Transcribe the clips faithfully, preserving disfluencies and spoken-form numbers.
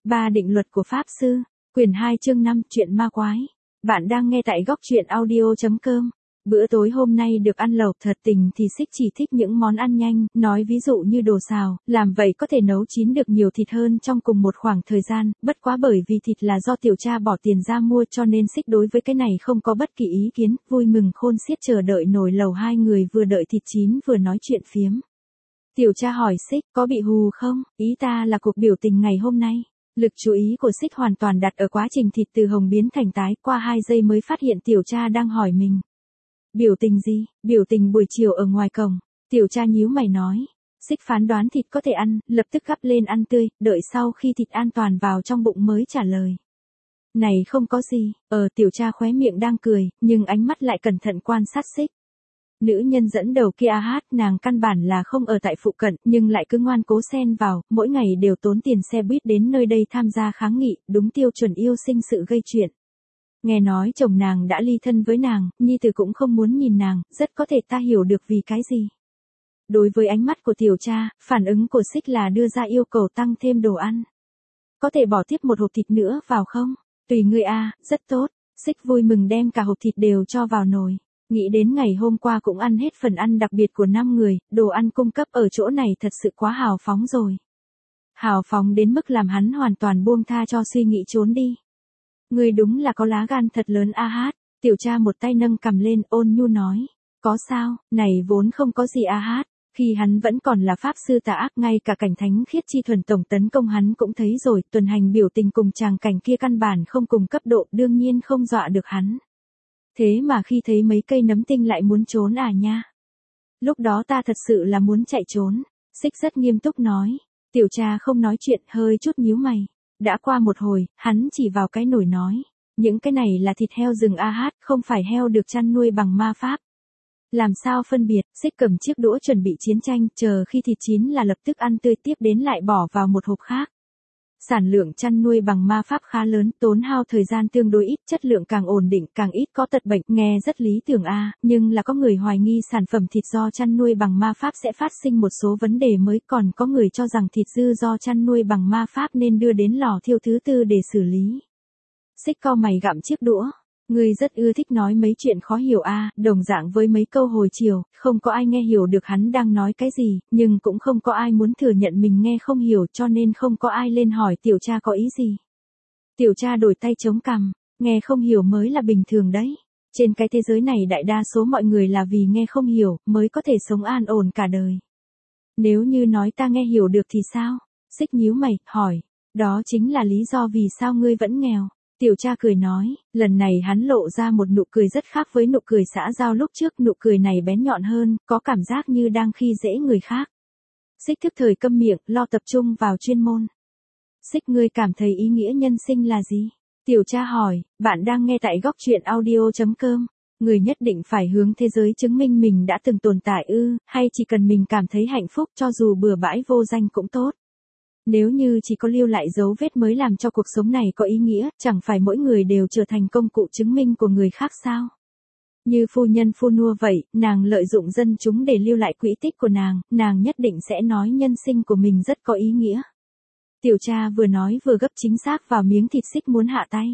Ba định luật của Pháp Sư, quyển hai chương năm, chuyện ma quái. Bạn đang nghe tại góc truyện audio chấm com. Bữa tối hôm nay được ăn lẩu, thật tình thì Xích chỉ thích những món ăn nhanh, nói ví dụ như đồ xào, làm vậy có thể nấu chín được nhiều thịt hơn trong cùng một khoảng thời gian, bất quá bởi vì thịt là do tiểu cha bỏ tiền ra mua cho nên Xích đối với cái này không có bất kỳ ý kiến, vui mừng khôn xiết chờ đợi nồi lẩu. Hai người vừa đợi thịt chín vừa nói chuyện phiếm. Tiểu cha hỏi Xích, có bị hù không? Ý ta là cuộc biểu tình ngày hôm nay. Lực chú ý của Xích hoàn toàn đặt ở quá trình thịt từ hồng biến thành tái, qua hai giây mới phát hiện tiểu cha đang hỏi mình. Biểu tình gì? Biểu tình buổi chiều ở ngoài cổng. Tiểu cha nhíu mày nói. Xích phán đoán thịt có thể ăn, lập tức gắp lên ăn tươi, đợi sau khi thịt an toàn vào trong bụng mới trả lời. Này không có gì, ờ tiểu cha khóe miệng đang cười, nhưng ánh mắt lại cẩn thận quan sát Xích. Nữ nhân dẫn đầu kia a hát, nàng căn bản là không ở tại phụ cận, nhưng lại cứ ngoan cố xen vào, mỗi ngày đều tốn tiền xe buýt đến nơi đây tham gia kháng nghị, đúng tiêu chuẩn yêu sinh sự gây chuyện. Nghe nói chồng nàng đã ly thân với nàng, nhi tử cũng không muốn nhìn nàng, rất có thể ta hiểu được vì cái gì. Đối với ánh mắt của tiểu cha, phản ứng của Xích là đưa ra yêu cầu tăng thêm đồ ăn. Có thể bỏ tiếp một hộp thịt nữa vào không? Tùy ngươi a, rất tốt. Xích vui mừng đem cả hộp thịt đều cho vào nồi. Nghĩ đến ngày hôm qua cũng ăn hết phần ăn đặc biệt của năm người, đồ ăn cung cấp ở chỗ này thật sự quá hào phóng rồi. Hào phóng đến mức làm hắn hoàn toàn buông tha cho suy nghĩ trốn đi. Ngươi đúng là có lá gan thật lớn a hát, tiểu cha một tay nâng cầm lên ôn nhu nói. Có sao, này vốn không có gì a hát, khi hắn vẫn còn là pháp sư tà ác, ngay cả cảnh thánh khiết chi thuần tổng tấn công hắn cũng thấy rồi, tuần hành biểu tình cùng chàng cảnh kia căn bản không cùng cấp độ, đương nhiên không dọa được hắn. Thế mà khi thấy mấy cây nấm tinh lại muốn trốn à nha. Lúc đó ta thật sự là muốn chạy trốn. Xích rất nghiêm túc nói. Tiểu cha không nói chuyện, hơi chút nhíu mày. Đã qua một hồi, hắn chỉ vào cái nồi nói. Những cái này là thịt heo rừng a hát, không phải heo được chăn nuôi bằng ma pháp. Làm sao phân biệt? Xích cầm chiếc đũa chuẩn bị chiến tranh, chờ khi thịt chín là lập tức ăn tươi, tiếp đến lại bỏ vào một hộp khác. Sản lượng chăn nuôi bằng ma pháp khá lớn, tốn hao thời gian tương đối ít, chất lượng càng ổn định, càng ít có tật bệnh, nghe rất lý tưởng a, à, nhưng là có người hoài nghi sản phẩm thịt do chăn nuôi bằng ma pháp sẽ phát sinh một số vấn đề mới, còn có người cho rằng thịt dư do chăn nuôi bằng ma pháp nên đưa đến lò thiêu thứ tư để xử lý. Xích cau mày gặm chiếc đũa. Người rất ưa thích nói mấy chuyện khó hiểu a, à, đồng dạng với mấy câu hồi chiều, không có ai nghe hiểu được hắn đang nói cái gì, nhưng cũng không có ai muốn thừa nhận mình nghe không hiểu, cho nên không có ai lên hỏi tiểu cha có ý gì. Tiểu cha đổi tay chống cằm, nghe không hiểu mới là bình thường đấy. Trên cái thế giới này đại đa số mọi người là vì nghe không hiểu, mới có thể sống an ổn cả đời. Nếu như nói ta nghe hiểu được thì sao? Xích nhíu mày, hỏi, đó chính là lý do vì sao ngươi vẫn nghèo. Tiểu cha cười nói, lần này hắn lộ ra một nụ cười rất khác với nụ cười xã giao lúc trước, nụ cười này bén nhọn hơn, có cảm giác như đang khi dễ người khác. Xích thức thời câm miệng, lo tập trung vào chuyên môn. Xích, ngươi cảm thấy ý nghĩa nhân sinh là gì? Tiểu cha hỏi, bạn đang nghe tại góc truyện audio chấm com. Người nhất định phải hướng thế giới chứng minh mình đã từng tồn tại ư, hay chỉ cần mình cảm thấy hạnh phúc cho dù bừa bãi vô danh cũng tốt. Nếu như chỉ có lưu lại dấu vết mới làm cho cuộc sống này có ý nghĩa, chẳng phải mỗi người đều trở thành công cụ chứng minh của người khác sao? Như phu nhân Phunua vậy, nàng lợi dụng dân chúng để lưu lại quỹ tích của nàng, nàng nhất định sẽ nói nhân sinh của mình rất có ý nghĩa. Tiểu cha vừa nói vừa gấp chính xác vào miếng thịt. Xích muốn hạ tay.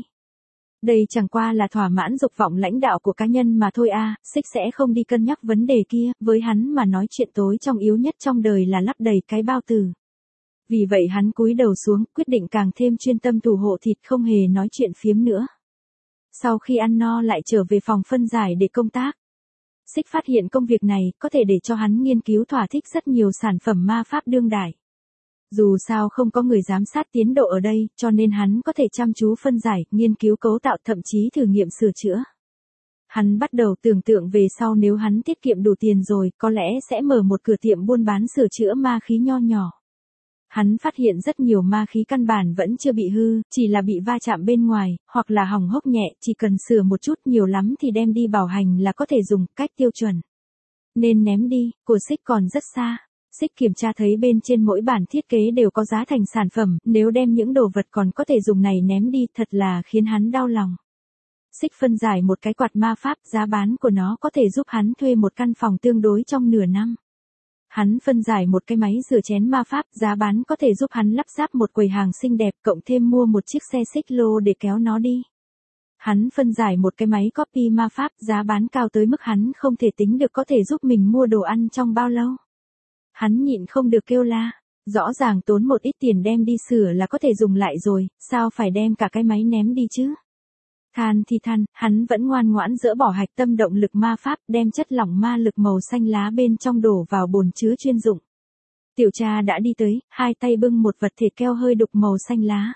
Đây chẳng qua là thỏa mãn dục vọng lãnh đạo của cá nhân mà thôi a, à, Xích sẽ không đi cân nhắc vấn đề kia, với hắn mà nói chuyện tối trong yếu nhất trong đời là lấp đầy cái bao tử. Vì vậy hắn cúi đầu xuống, quyết định càng thêm chuyên tâm thủ hộ thịt, không hề nói chuyện phiếm nữa. Sau khi ăn no lại trở về phòng phân giải để công tác. Xích phát hiện công việc này có thể để cho hắn nghiên cứu thỏa thích rất nhiều sản phẩm ma pháp đương đại. Dù sao không có người giám sát tiến độ ở đây, cho nên hắn có thể chăm chú phân giải, nghiên cứu cấu tạo, thậm chí thử nghiệm sửa chữa. Hắn bắt đầu tưởng tượng về sau nếu hắn tiết kiệm đủ tiền rồi, có lẽ sẽ mở một cửa tiệm buôn bán sửa chữa ma khí nho nhỏ. Hắn phát hiện rất nhiều ma khí căn bản vẫn chưa bị hư, chỉ là bị va chạm bên ngoài, hoặc là hỏng hốc nhẹ, chỉ cần sửa một chút, nhiều lắm thì đem đi bảo hành là có thể dùng, cách tiêu chuẩn. Nên ném đi, của Xích còn rất xa. Xích kiểm tra thấy bên trên mỗi bản thiết kế đều có giá thành sản phẩm, nếu đem những đồ vật còn có thể dùng này ném đi thật là khiến hắn đau lòng. Xích phân giải một cái quạt ma pháp, giá bán của nó có thể giúp hắn thuê một căn phòng tương đối trong nửa năm. Hắn phân giải một cái máy rửa chén ma pháp, giá bán có thể giúp hắn lắp ráp một quầy hàng xinh đẹp, cộng thêm mua một chiếc xe xích lô để kéo nó đi. Hắn phân giải một cái máy copy ma pháp, giá bán cao tới mức hắn không thể tính được có thể giúp mình mua đồ ăn trong bao lâu. Hắn nhịn không được kêu la, rõ ràng tốn một ít tiền đem đi sửa là có thể dùng lại rồi, sao phải đem cả cái máy ném đi chứ? Than thì than, hắn vẫn ngoan ngoãn dỡ bỏ hạch tâm động lực ma pháp, đem chất lỏng ma lực màu xanh lá bên trong đổ vào bồn chứa chuyên dụng. Tiểu cha đã đi tới, hai tay bưng một vật thể keo hơi đục màu xanh lá.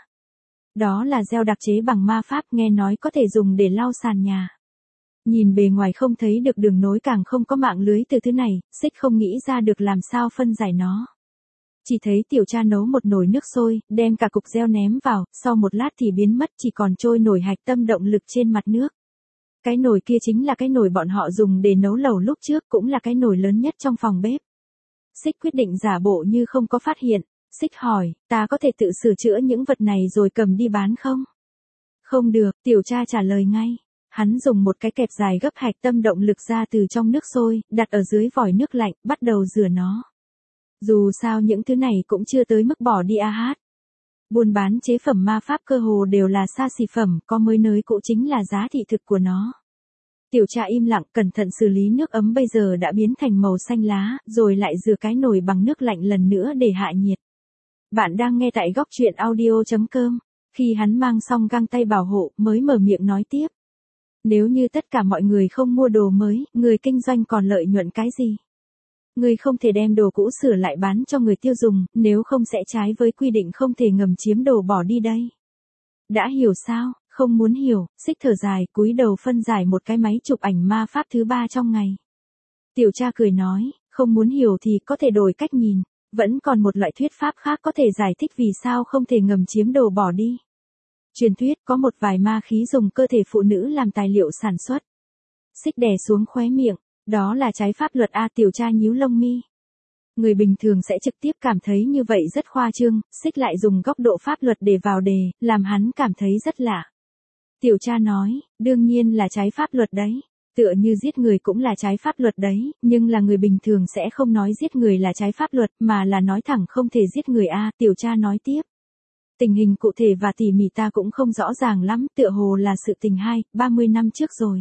Đó là gel đặc chế bằng ma pháp, nghe nói có thể dùng để lau sàn nhà. Nhìn bề ngoài không thấy được đường nối, càng không có mạng lưới từ thứ này, Xích không nghĩ ra được làm sao phân giải nó. Chỉ thấy tiểu cha nấu một nồi nước sôi, đem cả cục gel ném vào, sau một lát thì biến mất, chỉ còn trôi nổi hạch tâm động lực trên mặt nước. Cái nồi kia chính là cái nồi bọn họ dùng để nấu lẩu lúc trước, cũng là cái nồi lớn nhất trong phòng bếp. Xích quyết định giả bộ như không có phát hiện. Xích hỏi, ta có thể tự sửa chữa những vật này rồi cầm đi bán không? Không được, tiểu cha trả lời ngay. Hắn dùng một cái kẹp dài gấp hạch tâm động lực ra từ trong nước sôi, đặt ở dưới vòi nước lạnh, bắt đầu rửa nó. Dù sao những thứ này cũng chưa tới mức bỏ đi a hát. Buôn bán chế phẩm ma pháp cơ hồ đều là xa xỉ phẩm, có mới nới cũ chính là giá thị thực của nó. Tiểu cha im lặng cẩn thận xử lý nước ấm bây giờ đã biến thành màu xanh lá, rồi lại rửa cái nồi bằng nước lạnh lần nữa để hạ nhiệt. Bạn đang nghe tại góc truyện audio chấm com. Khi hắn mang xong găng tay bảo hộ, mới mở miệng nói tiếp. Nếu như tất cả mọi người không mua đồ mới, người kinh doanh còn lợi nhuận cái gì? Người không thể đem đồ cũ sửa lại bán cho người tiêu dùng, nếu không sẽ trái với quy định không thể ngầm chiếm đồ bỏ đi đây. Đã hiểu sao? Không muốn hiểu, Xích thở dài, cúi đầu phân giải một cái máy chụp ảnh ma pháp thứ ba trong ngày. Tiểu cha cười nói, không muốn hiểu thì có thể đổi cách nhìn. Vẫn còn một loại thuyết pháp khác có thể giải thích vì sao không thể ngầm chiếm đồ bỏ đi. Truyền thuyết có một vài ma khí dùng cơ thể phụ nữ làm tài liệu sản xuất. Xích đè xuống khóe miệng, đó là trái pháp luật a. Tiểu cha nhíu lông mi. Người bình thường sẽ trực tiếp cảm thấy như vậy rất khoa trương, Xích lại dùng góc độ pháp luật để vào đề, làm hắn cảm thấy rất lạ. Tiểu cha nói, đương nhiên là trái pháp luật đấy. Tựa như giết người cũng là trái pháp luật đấy, nhưng là người bình thường sẽ không nói giết người là trái pháp luật, mà là nói thẳng không thể giết người a. Tiểu cha nói tiếp. Tình hình cụ thể và tỉ mỉ ta cũng không rõ ràng lắm, tựa hồ là sự tình hai, ba mươi năm trước rồi.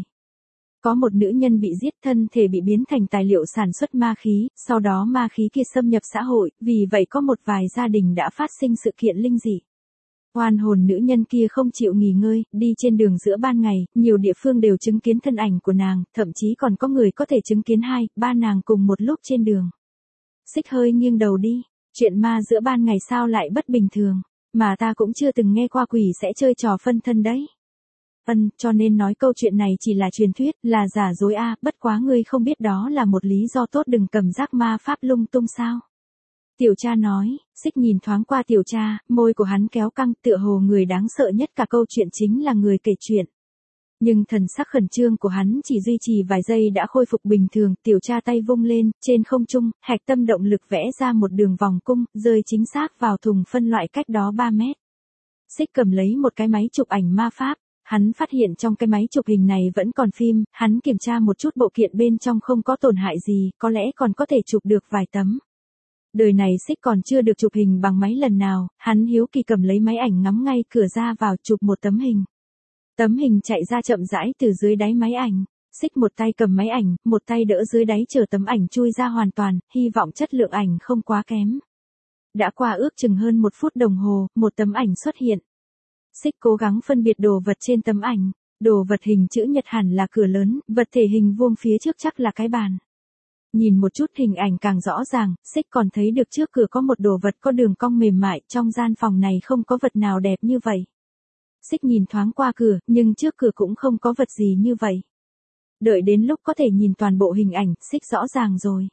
Có một nữ nhân bị giết, thân thể bị biến thành tài liệu sản xuất ma khí, sau đó ma khí kia xâm nhập xã hội, vì vậy có một vài gia đình đã phát sinh sự kiện linh dị. Oan hồn nữ nhân kia không chịu nghỉ ngơi, đi trên đường giữa ban ngày, nhiều địa phương đều chứng kiến thân ảnh của nàng, thậm chí còn có người có thể chứng kiến hai, ba nàng cùng một lúc trên đường. Xích hơi nghiêng đầu đi, chuyện ma giữa ban ngày sao lại bất bình thường, mà ta cũng chưa từng nghe qua quỷ sẽ chơi trò phân thân đấy. Ân, cho nên nói câu chuyện này chỉ là truyền thuyết, là giả dối a, bất quá ngươi không biết đó là một lý do tốt đừng cầm giác ma pháp lung tung sao. Tiểu cha nói, Xích nhìn thoáng qua tiểu cha, môi của hắn kéo căng, tựa hồ người đáng sợ nhất cả câu chuyện chính là người kể chuyện. Nhưng thần sắc khẩn trương của hắn chỉ duy trì vài giây đã khôi phục bình thường, tiểu cha tay vung lên, trên không trung, hạch tâm động lực vẽ ra một đường vòng cung, rơi chính xác vào thùng phân loại cách đó ba mét. Xích cầm lấy một cái máy chụp ảnh ma pháp, hắn phát hiện trong cái máy chụp hình này vẫn còn phim, hắn kiểm tra một chút bộ kiện bên trong không có tổn hại gì, có lẽ còn có thể chụp được vài tấm. Đời này Xích còn chưa được chụp hình bằng máy lần nào, hắn hiếu kỳ cầm lấy máy ảnh ngắm ngay cửa ra vào chụp một tấm hình. Tấm hình chạy ra chậm rãi từ dưới đáy máy ảnh. Xích một tay cầm máy ảnh, một tay đỡ dưới đáy chờ tấm ảnh chui ra hoàn toàn, hy vọng chất lượng ảnh không quá kém. Đã qua ước chừng hơn một phút đồng hồ, một tấm ảnh xuất hiện. Xích cố gắng phân biệt đồ vật trên tấm ảnh. Đồ vật hình chữ nhật hẳn là cửa lớn, vật thể hình vuông phía trước chắc là cái bàn. Nhìn một chút hình ảnh càng rõ ràng, Xích còn thấy được trước cửa có một đồ vật có đường cong mềm mại, trong gian phòng này không có vật nào đẹp như vậy. Xích nhìn thoáng qua cửa, nhưng trước cửa cũng không có vật gì như vậy. Đợi đến lúc có thể nhìn toàn bộ hình ảnh, Xích rõ ràng rồi.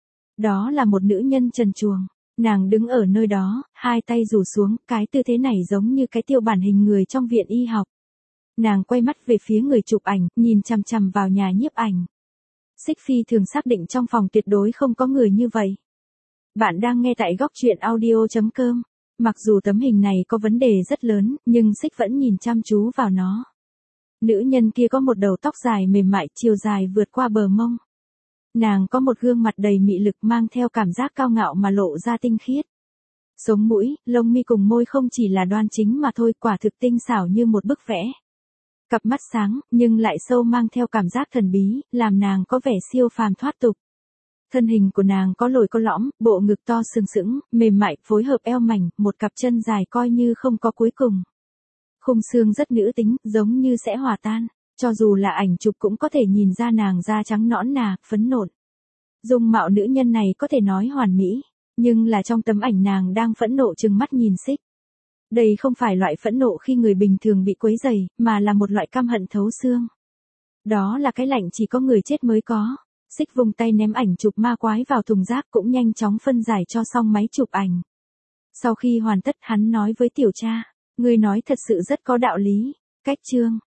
Đó là một nữ nhân trần truồng. Nàng đứng ở nơi đó, hai tay rủ xuống, cái tư thế này giống như cái tiêu bản hình người trong viện y học. Nàng quay mắt về phía người chụp ảnh, nhìn chằm chằm vào nhà nhiếp ảnh. Xích phi thường xác định trong phòng tuyệt đối không có người như vậy. Bạn đang nghe tại góc truyện audio chấm com. Mặc dù tấm hình này có vấn đề rất lớn, nhưng Xích vẫn nhìn chăm chú vào nó. Nữ nhân kia có một đầu tóc dài mềm mại, chiều dài vượt qua bờ mông. Nàng có một gương mặt đầy mị lực mang theo cảm giác cao ngạo mà lộ ra tinh khiết. Sống mũi, lông mi cùng môi không chỉ là đoan chính mà thôi, quả thực tinh xảo như một bức vẽ. Cặp mắt sáng, nhưng lại sâu mang theo cảm giác thần bí, làm nàng có vẻ siêu phàm thoát tục. Thân hình của nàng có lồi có lõm, bộ ngực to sừng sững, mềm mại, phối hợp eo mảnh, một cặp chân dài coi như không có cuối cùng. Khung xương rất nữ tính, giống như sẽ hòa tan, cho dù là ảnh chụp cũng có thể nhìn ra nàng da trắng nõn nà, phấn nộn. Dung mạo nữ nhân này có thể nói hoàn mỹ, nhưng là trong tấm ảnh nàng đang phẫn nộ trừng mắt nhìn Xích. Đây không phải loại phẫn nộ khi người bình thường bị quấy rầy, mà là một loại căm hận thấu xương. Đó là cái lạnh chỉ có người chết mới có. Xích vùng tay ném ảnh chụp ma quái vào thùng rác cũng nhanh chóng phân giải cho xong máy chụp ảnh. Sau khi hoàn tất hắn nói với tiểu tra, ngươi nói thật sự rất có đạo lý. Cách chương